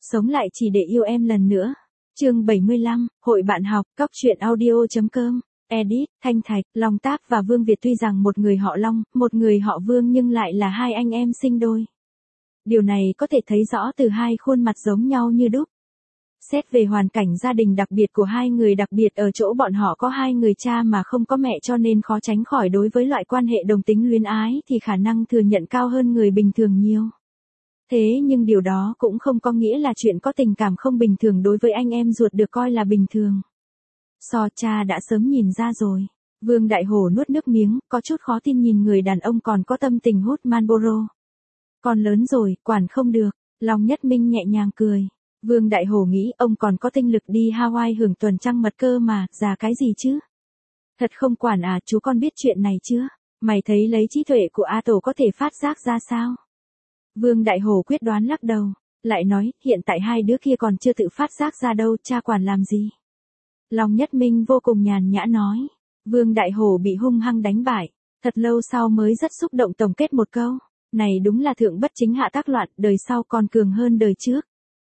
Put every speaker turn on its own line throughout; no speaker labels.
Sống lại chỉ để yêu em lần nữa. Chương 75, Hội bạn học, Cóc truyện audio.com. Edit, Thanh Thạch, Long Tác và Vương Việt tuy rằng một người họ Long, một người họ Vương nhưng lại là hai anh em sinh đôi. Điều này có thể thấy rõ từ hai khuôn mặt giống nhau như đúc. Xét về hoàn cảnh gia đình đặc biệt của hai người, đặc biệt ở chỗ bọn họ có hai người cha mà không có mẹ, cho nên khó tránh khỏi đối với loại quan hệ đồng tính luyến ái thì khả năng thừa nhận cao hơn người bình thường nhiều. Thế nhưng điều đó cũng không có nghĩa là chuyện có tình cảm không bình thường đối với anh em ruột được coi là bình thường. Cha đã sớm nhìn ra rồi. Vương Đại Hổ nuốt nước miếng, có chút khó tin nhìn người đàn ông còn có tâm tình hút Marlboro. Con lớn rồi, quản không được. Long Nhất Minh nhẹ nhàng cười. Vương Đại Hổ nghĩ ông còn có tinh lực đi Hawaii hưởng tuần trăng mật cơ mà, già cái gì chứ? Thật không quản à, chú con biết chuyện này chưa? Mày thấy lấy trí tuệ của A Tổ có thể phát giác ra sao? Vương Đại Hổ quyết đoán lắc đầu, lại nói, hiện tại hai đứa kia còn chưa tự phát giác ra đâu, cha quản làm gì? Long Nhất Minh vô cùng nhàn nhã nói. Vương Đại Hổ bị hung hăng đánh bại, thật lâu sau mới rất xúc động tổng kết một câu. Này đúng là thượng bất chính hạ tác loạn, đời sau còn cường hơn đời trước.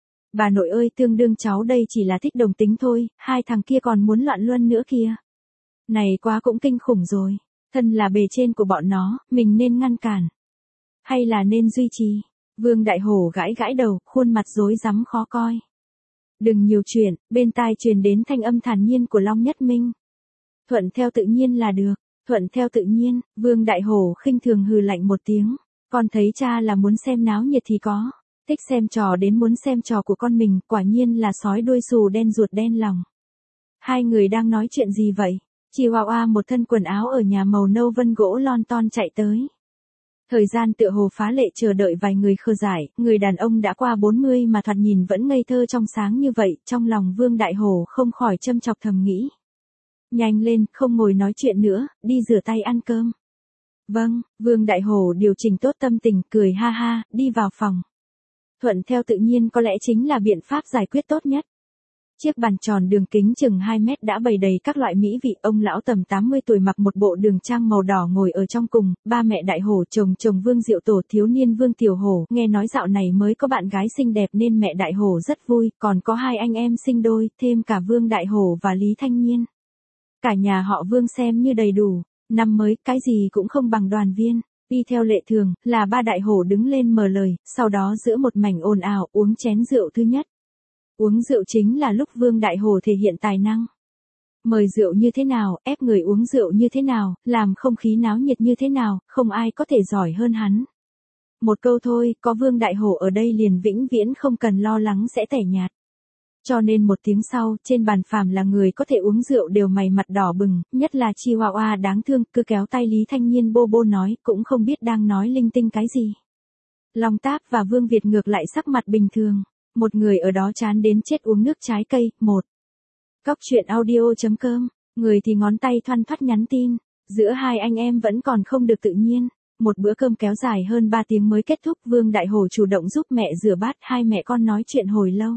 Bà nội ơi, tương đương cháu đây chỉ là thích đồng tính thôi, hai thằng kia còn muốn loạn luân nữa kìa. Này quá cũng kinh khủng rồi, thân là bề trên của bọn nó, mình nên ngăn cản. Hay là nên duy trì? Vương Đại Hổ gãi gãi đầu, khuôn mặt rối rắm khó coi. Đừng nhiều chuyện, bên tai truyền đến thanh âm thản nhiên của Long Nhất Minh. Thuận theo tự nhiên là được, thuận theo tự nhiên. Vương Đại Hổ khinh thường hừ lạnh một tiếng. Con thấy cha là muốn xem náo nhiệt thì có. Thích xem trò đến muốn xem trò của con mình, quả nhiên là sói đuôi xù đen ruột đen lòng. Hai người đang nói chuyện gì vậy? Chihuahua một thân quần áo ở nhà màu nâu vân gỗ lon ton chạy tới. Thời gian tựa hồ phá lệ chờ đợi vài người khờ dại, người đàn ông đã qua 40 mà thoạt nhìn vẫn ngây thơ trong sáng như vậy, trong lòng Vương Đại Hổ không khỏi châm chọc thầm nghĩ. Nhanh lên, không ngồi nói chuyện nữa, đi rửa tay ăn cơm. Vâng, Vương Đại Hổ điều chỉnh tốt tâm tình, cười ha ha, đi vào phòng. Thuận theo tự nhiên có lẽ chính là biện pháp giải quyết tốt nhất. Chiếc bàn tròn đường kính chừng 2 mét đã bày đầy các loại mỹ vị, ông lão tầm 80 tuổi mặc một bộ đường trang màu đỏ ngồi ở trong cùng, ba mẹ Đại Hổ, chồng Vương Diệu Tổ, thiếu niên Vương Tiểu Hổ, nghe nói dạo này mới có bạn gái xinh đẹp nên mẹ Đại Hổ rất vui, còn có hai anh em sinh đôi, thêm cả Vương Đại Hổ và Lý Thanh Nhiên. Cả nhà họ Vương xem như đầy đủ, năm mới, cái gì cũng không bằng đoàn viên. Y theo lệ thường, là ba Đại Hổ đứng lên mở lời, sau đó giữa một mảnh ồn ào uống chén rượu thứ nhất. Uống rượu chính là lúc Vương Đại Hổ thể hiện tài năng. Mời rượu như thế nào, ép người uống rượu như thế nào, làm không khí náo nhiệt như thế nào, không ai có thể giỏi hơn hắn. Một câu thôi, có Vương Đại Hổ ở đây liền vĩnh viễn không cần lo lắng sẽ tẻ nhạt. Cho nên một tiếng sau, trên bàn phàm là người có thể uống rượu đều mày mặt đỏ bừng, nhất là Chihuahua đáng thương, cứ kéo tay Lý Thanh Nhiên bô bô nói, cũng không biết đang nói linh tinh cái gì. Long Tác và Vương Việt ngược lại sắc mặt bình thường. Một người ở đó chán đến chết uống nước trái cây. Một. Cóc truyện audio.com. Người thì ngón tay thoăn thoắt nhắn tin. Giữa hai anh em vẫn còn không được tự nhiên. Một bữa cơm kéo dài hơn 3 tiếng mới kết thúc. Vương Đại Hổ chủ động giúp mẹ rửa bát. Hai mẹ con nói chuyện hồi lâu.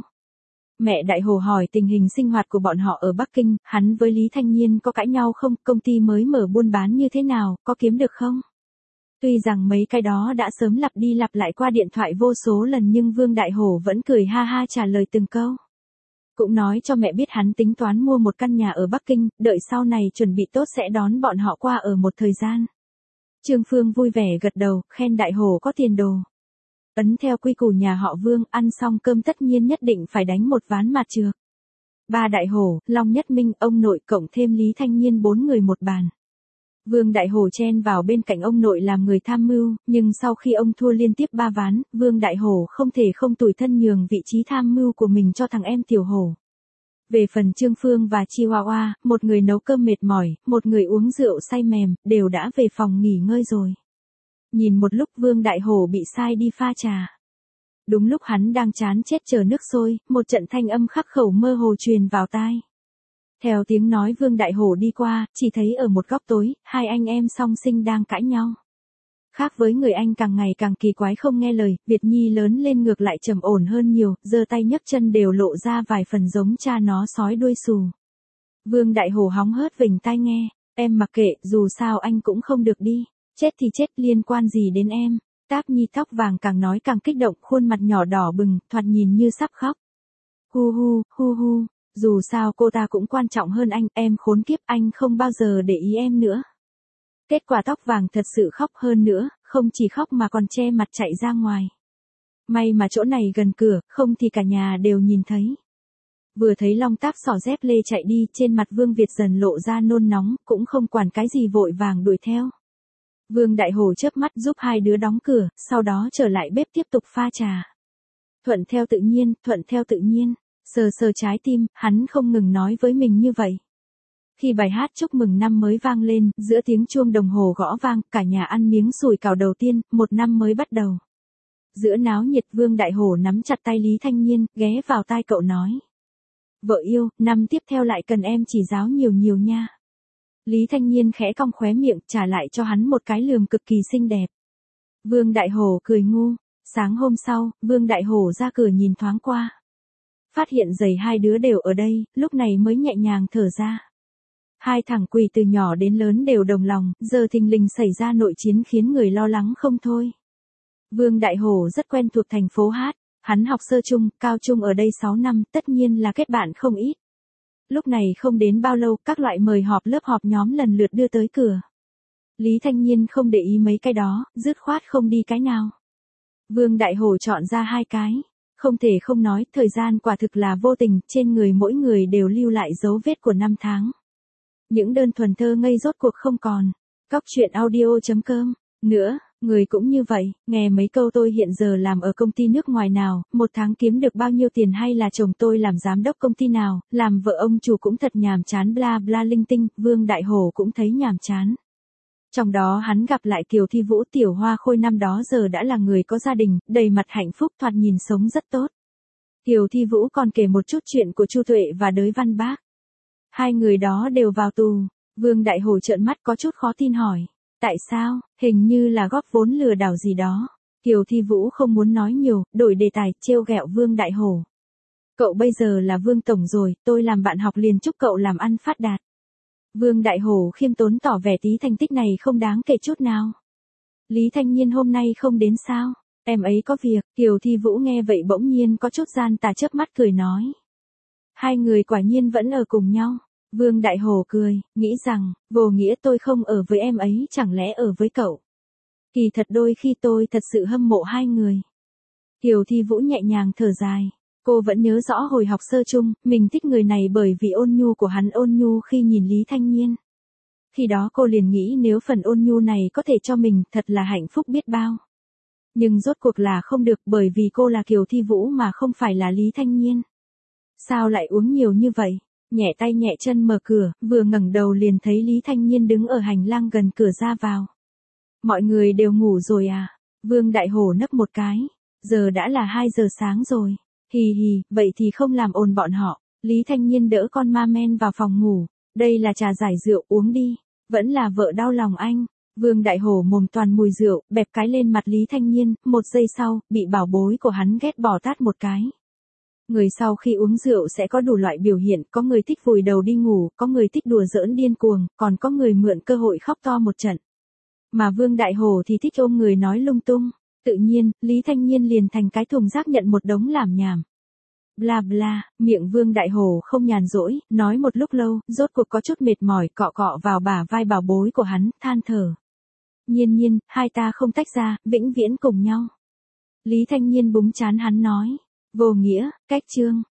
Mẹ Đại Hổ hỏi tình hình sinh hoạt của bọn họ ở Bắc Kinh. Hắn với Lý Thanh Nhiên có cãi nhau không? Công ty mới mở buôn bán như thế nào? Có kiếm được không? Tuy rằng mấy cái đó đã sớm lặp đi lặp lại qua điện thoại vô số lần nhưng Vương Đại Hổ vẫn cười ha ha trả lời từng câu. Cũng nói cho mẹ biết hắn tính toán mua một căn nhà ở Bắc Kinh, đợi sau này chuẩn bị tốt sẽ đón bọn họ qua ở một thời gian. Trương Phương vui vẻ gật đầu, khen Đại Hổ có tiền đồ. Ấn theo quy củ nhà họ Vương, ăn xong cơm tất nhiên nhất định phải đánh một ván mặt trược. Ba Đại Hổ, Long Nhất Minh, ông nội cộng thêm Lý Thanh Nhiên 4 người một bàn. Vương Đại Hổ chen vào bên cạnh ông nội làm người tham mưu, nhưng sau khi ông thua liên tiếp 3 ván, Vương Đại Hổ không thể không tủi thân nhường vị trí tham mưu của mình cho thằng em Tiểu Hổ. Về phần Trương Phương và Chihuahua, một người nấu cơm mệt mỏi, một người uống rượu say mềm, đều đã về phòng nghỉ ngơi rồi. Nhìn một lúc Vương Đại Hổ bị sai đi pha trà. Đúng lúc hắn đang chán chết chờ nước sôi, một trận thanh âm khắc khẩu mơ hồ truyền vào tai. Theo tiếng nói Vương Đại Hổ đi qua, chỉ thấy ở một góc tối, hai anh em song sinh đang cãi nhau. Khác với người anh càng ngày càng kỳ quái không nghe lời, Việt Nhi lớn lên ngược lại trầm ổn hơn nhiều, giơ tay nhấc chân đều lộ ra vài phần giống cha nó sói đuôi xù. Vương Đại Hổ hóng hớt vểnh tai nghe, em mặc kệ, dù sao anh cũng không được đi, chết thì chết liên quan gì đến em, Táp Nhi tóc vàng càng nói càng kích động, khuôn mặt nhỏ đỏ bừng, thoạt nhìn như sắp khóc. Hu hu, hu hu, dù sao cô ta cũng quan trọng hơn anh, em khốn kiếp, anh không bao giờ để ý em nữa. Kết quả tóc vàng thật sự khóc hơn nữa, không chỉ khóc mà còn che mặt chạy ra ngoài. May mà chỗ này gần cửa, không thì cả nhà đều nhìn thấy. Vừa thấy Long Táp xỏ dép lê chạy đi, trên mặt Vương Việt dần lộ ra nôn nóng, cũng không quản cái gì vội vàng đuổi theo. Vương Đại Hổ chớp mắt giúp hai đứa đóng cửa, sau đó trở lại bếp tiếp tục pha trà. Thuận theo tự nhiên, thuận theo tự nhiên. Sờ sờ trái tim, hắn không ngừng nói với mình như vậy. Khi bài hát chúc mừng năm mới vang lên, giữa tiếng chuông đồng hồ gõ vang, cả nhà ăn miếng sủi cảo đầu tiên, một năm mới bắt đầu. Giữa náo nhiệt, Vương Đại Hổ nắm chặt tay Lý Thanh Nhiên, ghé vào tai cậu nói. Vợ yêu, năm tiếp theo lại cần em chỉ giáo nhiều nhiều nha. Lý Thanh Nhiên khẽ cong khóe miệng, trả lại cho hắn một cái lườm cực kỳ xinh đẹp. Vương Đại Hổ cười ngu. Sáng hôm sau, Vương Đại Hổ ra cửa nhìn thoáng qua. Phát hiện giày hai đứa đều ở đây, lúc này mới nhẹ nhàng thở ra. Hai thằng quỳ từ nhỏ đến lớn đều đồng lòng, giờ thình lình xảy ra nội chiến khiến người lo lắng không thôi. Vương Đại Hổ rất quen thuộc thành phố Hát, hắn học sơ trung, cao trung ở đây 6 năm, tất nhiên là kết bạn không ít. Lúc này không đến bao lâu, các loại mời họp lớp họp nhóm lần lượt đưa tới cửa. Lý Thanh Nhiên không để ý mấy cái đó, dứt khoát không đi cái nào. Vương Đại Hổ chọn ra 2 cái. Không thể không nói, thời gian quả thực là vô tình, trên người mỗi người đều lưu lại dấu vết của năm tháng. Những đơn thuần thơ ngây rốt cuộc không còn. Cóc truyện audio.com. Nữa, người cũng như vậy, nghe mấy câu tôi hiện giờ làm ở công ty nước ngoài nào, một tháng kiếm được bao nhiêu tiền, hay là chồng tôi làm giám đốc công ty nào, làm vợ ông chủ cũng thật nhàm chán, bla bla linh tinh, Vương Đại Hổ cũng thấy nhàm chán. Trong đó hắn gặp lại Kiều Thi Vũ, tiểu hoa khôi năm đó giờ đã là người có gia đình, đầy mặt hạnh phúc, thoạt nhìn sống rất tốt. Kiều Thi Vũ còn kể một chút chuyện của Chu Tuệ và Đới Văn Bác. Hai người đó đều vào tù. Vương Đại Hổ trợn mắt có chút khó tin hỏi. Tại sao? Hình như là góp vốn lừa đảo gì đó. Kiều Thi Vũ không muốn nói nhiều, đổi đề tài, trêu ghẹo Vương Đại Hổ. Cậu bây giờ là Vương Tổng rồi, tôi làm bạn học liền chúc cậu làm ăn phát đạt. Vương Đại Hổ khiêm tốn tỏ vẻ tí thành tích này không đáng kể chút nào. Lý Thanh Nhiên hôm nay không đến sao? Em ấy có việc. Kiều Thi Vũ nghe vậy bỗng nhiên có chút gian tà, chớp mắt cười nói. Hai người quả nhiên vẫn ở cùng nhau. Vương Đại Hổ cười, nghĩ rằng, vô nghĩa tôi không ở với em ấy, chẳng lẽ ở với cậu? Kỳ thật đôi khi tôi thật sự hâm mộ hai người. Kiều Thi Vũ nhẹ nhàng thở dài. Cô vẫn nhớ rõ hồi học sơ chung, mình thích người này bởi vì ôn nhu của hắn, ôn nhu khi nhìn Lý Thanh Nhiên. Khi đó cô liền nghĩ nếu phần ôn nhu này có thể cho mình, thật là hạnh phúc biết bao. Nhưng rốt cuộc là không được, bởi vì cô là Kiều Thi Vũ mà không phải là Lý Thanh Nhiên. Sao lại uống nhiều như vậy? Nhẹ tay nhẹ chân mở cửa, vừa ngẩng đầu liền thấy Lý Thanh Nhiên đứng ở hành lang gần cửa ra vào. Mọi người đều ngủ rồi à? Vương Đại Hổ nấc một cái. Giờ đã là 2 giờ sáng rồi. Hì hì, vậy thì không làm ồn bọn họ. Lý Thanh Nhiên đỡ con ma men vào phòng ngủ. Đây là trà giải rượu, uống đi. Vẫn là vợ đau lòng anh. Vương Đại Hổ mồm toàn mùi rượu, bẹp cái lên mặt Lý Thanh Nhiên, 1 giây sau, bị bảo bối của hắn ghét bỏ tát một cái. Người sau khi uống rượu sẽ có đủ loại biểu hiện, có người thích vùi đầu đi ngủ, có người thích đùa giỡn điên cuồng, còn có người mượn cơ hội khóc to một trận. Mà Vương Đại Hổ thì thích ôm người nói lung tung. Tự nhiên, Lý Thanh Nhiên liền thành cái thùng rác nhận một đống làm nhảm. Bla bla, miệng Vương Đại Hổ không nhàn rỗi, nói một lúc lâu, rốt cuộc có chút mệt mỏi, cọ cọ vào bả vai bảo bối của hắn, than thở. Nhiên Nhiên, hai ta không tách ra, vĩnh viễn cùng nhau. Lý Thanh Nhiên búng trán hắn nói. Vô nghĩa, cách chương.